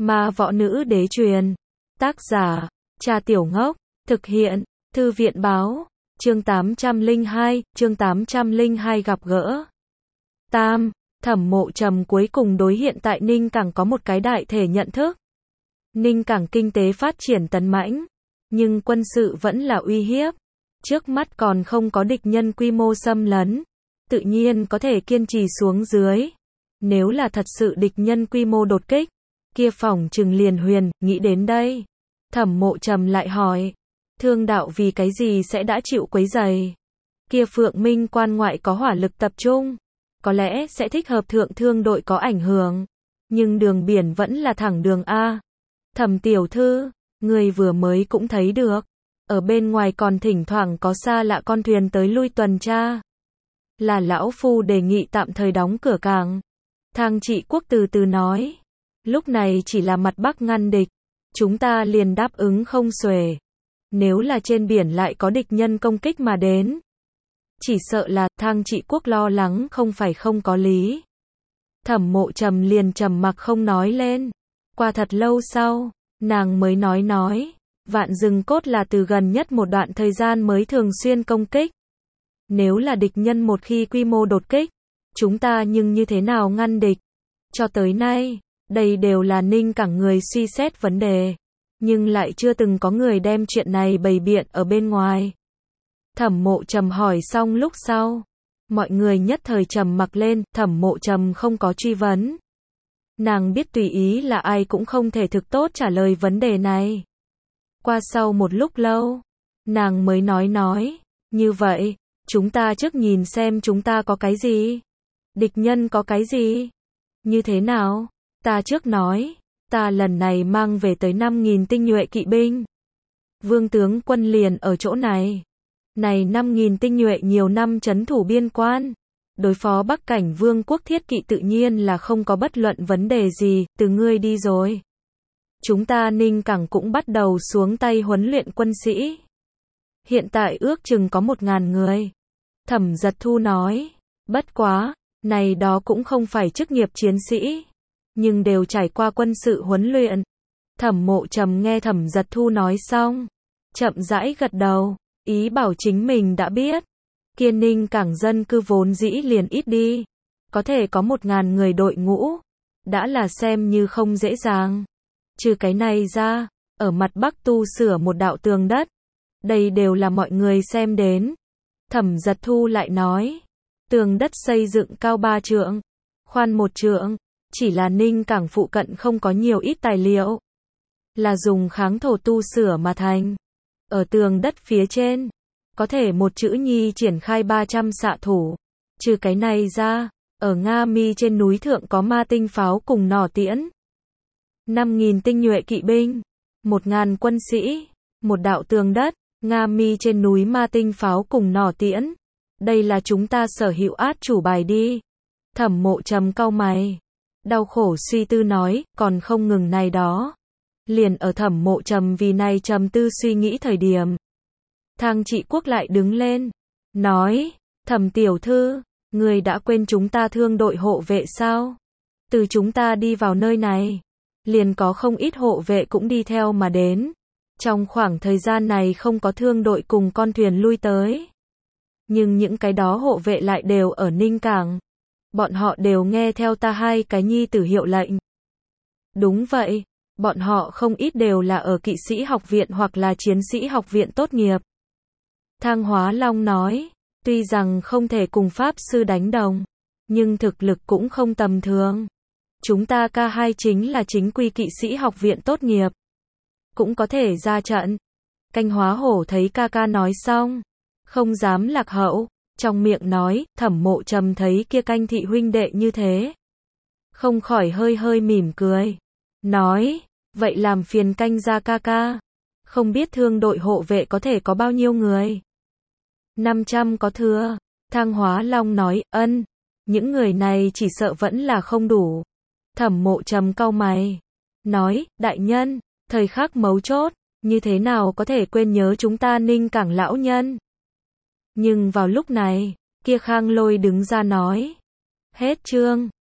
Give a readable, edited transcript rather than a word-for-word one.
Ma Võ Nữ Đế truyền. Tác giả, Cha Tiểu Ngốc. Thực hiện, Thư viện Báo. Chương 802 gặp gỡ. Tam, Thẩm Mộ Trầm cuối cùng đối hiện tại Ninh Cảng có một cái đại thể nhận thức. Ninh Cảng kinh tế phát triển tấn mãnh, nhưng quân sự vẫn là uy hiếp. Trước mắt còn không có địch nhân quy mô xâm lấn, tự nhiên có thể kiên trì xuống dưới. Nếu là thật sự địch nhân quy mô đột kích, kia phỏng chừng liền huyền, nghĩ đến đây. Thẩm Mộ Trầm lại hỏi, Thương đạo vì cái gì sẽ đã chịu quấy rầy? Kia Phượng Minh quan ngoại có hỏa lực tập trung, có lẽ sẽ thích hợp thượng thương đội có ảnh hưởng, nhưng đường biển vẫn là thẳng đường A. Thẩm tiểu thư, người vừa mới cũng thấy được, ở bên ngoài còn thỉnh thoảng có xa lạ con thuyền tới lui tuần tra. Là lão phu đề nghị tạm thời đóng cửa cảng. Thang Trị Quốc từ từ nói, lúc này chỉ là mặt Bắc ngăn địch, chúng ta liền đáp ứng không xuể. Nếu là trên biển lại có địch nhân công kích mà đến, chỉ sợ là, Thang Trị Quốc lo lắng không phải không có lý. Thẩm Mộ Trầm liền trầm mặc không nói lên. Qua thật lâu sau, nàng mới nói, Vạn Rừng Cốt là từ gần nhất một đoạn thời gian mới thường xuyên công kích. Nếu là địch nhân một khi quy mô đột kích, chúng ta nhưng như thế nào ngăn địch? Cho tới nay, đây đều là Ninh Cảng người suy xét vấn đề, nhưng lại chưa từng có người đem chuyện này bày biện ở bên ngoài. Thẩm Mộ Trầm hỏi xong lúc sau, mọi người nhất thời trầm mặc lên. Thẩm Mộ Trầm không có truy vấn. Nàng biết tùy ý là ai cũng không thể thực tốt trả lời vấn đề này. Qua sau một lúc lâu, nàng mới nói, như vậy, chúng ta trước nhìn xem chúng ta có cái gì, địch nhân có cái gì. Như thế nào? Ta trước nói, ta lần này mang về tới 5.000 tinh nhuệ kỵ binh. Vương tướng quân liền ở chỗ này. Này 5.000 tinh nhuệ nhiều năm trấn thủ biên quan, đối phó Bắc Cảnh Vương quốc thiết kỵ tự nhiên là không có bất luận vấn đề gì, từ ngươi đi rồi. Chúng ta Ninh Cảng cũng bắt đầu xuống tay huấn luyện quân sĩ. Hiện tại ước chừng có 1.000 người. Thẩm Giật Thu nói, bất quá, này đó cũng không phải chức nghiệp chiến sĩ, nhưng đều trải qua quân sự huấn luyện. Thẩm Mộ Trầm nghe Thẩm Giật Thu nói xong, chậm rãi gật đầu, ý bảo chính mình đã biết. Kia Ninh Cảng dân cư vốn dĩ liền ít đi, có thể có 1.000 người đội ngũ, đã là xem như không dễ dàng. Trừ cái này ra, ở mặt Bắc tu sửa một đạo tường đất, đây đều là mọi người xem đến. Thẩm Giật Thu lại nói, tường đất xây dựng cao 3 trượng, khoan 1 trượng, chỉ là Ninh Cảng phụ cận không có nhiều ít tài liệu, là dùng kháng thổ tu sửa mà thành. Ở tường đất phía trên, có thể một chữ nhi triển khai 300 xạ thủ. Trừ cái này ra, ở Nga Mi trên núi thượng có ma tinh pháo cùng nỏ tiễn. 5.000 tinh nhuệ kỵ binh, 1.000 quân sĩ, một đạo tường đất, Nga Mi trên núi ma tinh pháo cùng nỏ tiễn. Đây là chúng ta sở hữu át chủ bài đi. Thẩm Mộ Trầm cau mày, đau khổ suy tư nói, còn không ngừng này đó. Liền ở Thẩm Mộ Trầm vì này trầm tư suy nghĩ thời điểm, Thang Trị Quốc lại đứng lên, nói, Thẩm tiểu thư, người đã quên chúng ta thương đội hộ vệ sao? Từ chúng ta đi vào nơi này, liền có không ít hộ vệ cũng đi theo mà đến. Trong khoảng thời gian này không có thương đội cùng con thuyền lui tới, nhưng những cái đó hộ vệ lại đều ở Ninh Cảng. Bọn họ đều nghe theo ta 2 cái nhi tử hiệu lệnh. Đúng vậy, bọn họ không ít đều là ở kỵ sĩ học viện hoặc là chiến sĩ học viện tốt nghiệp. Thang Hóa Long nói, tuy rằng không thể cùng pháp sư đánh đồng, nhưng thực lực cũng không tầm thường. Chúng ta K2 chính là chính quy kỵ sĩ học viện tốt nghiệp, cũng có thể ra trận. Canh Hóa Hổ thấy ca ca nói xong, không dám lạc hậu, trong miệng nói. Thẩm Mộ Trầm thấy kia Canh thị huynh đệ như thế, không khỏi hơi mỉm cười, nói, vậy làm phiền Canh gia ca ca, không biết thương đội hộ vệ có thể có bao nhiêu người? 500 có thừa. Thang Hóa Long nói, ân, những người này chỉ sợ vẫn là không đủ. Thẩm Mộ Trầm cau mày, nói, đại nhân, thời khắc mấu chốt, như thế nào có thể quên nhớ chúng ta Ninh Cảng lão nhân? Nhưng vào lúc này, kia Khang Lôi đứng ra nói, hết chương.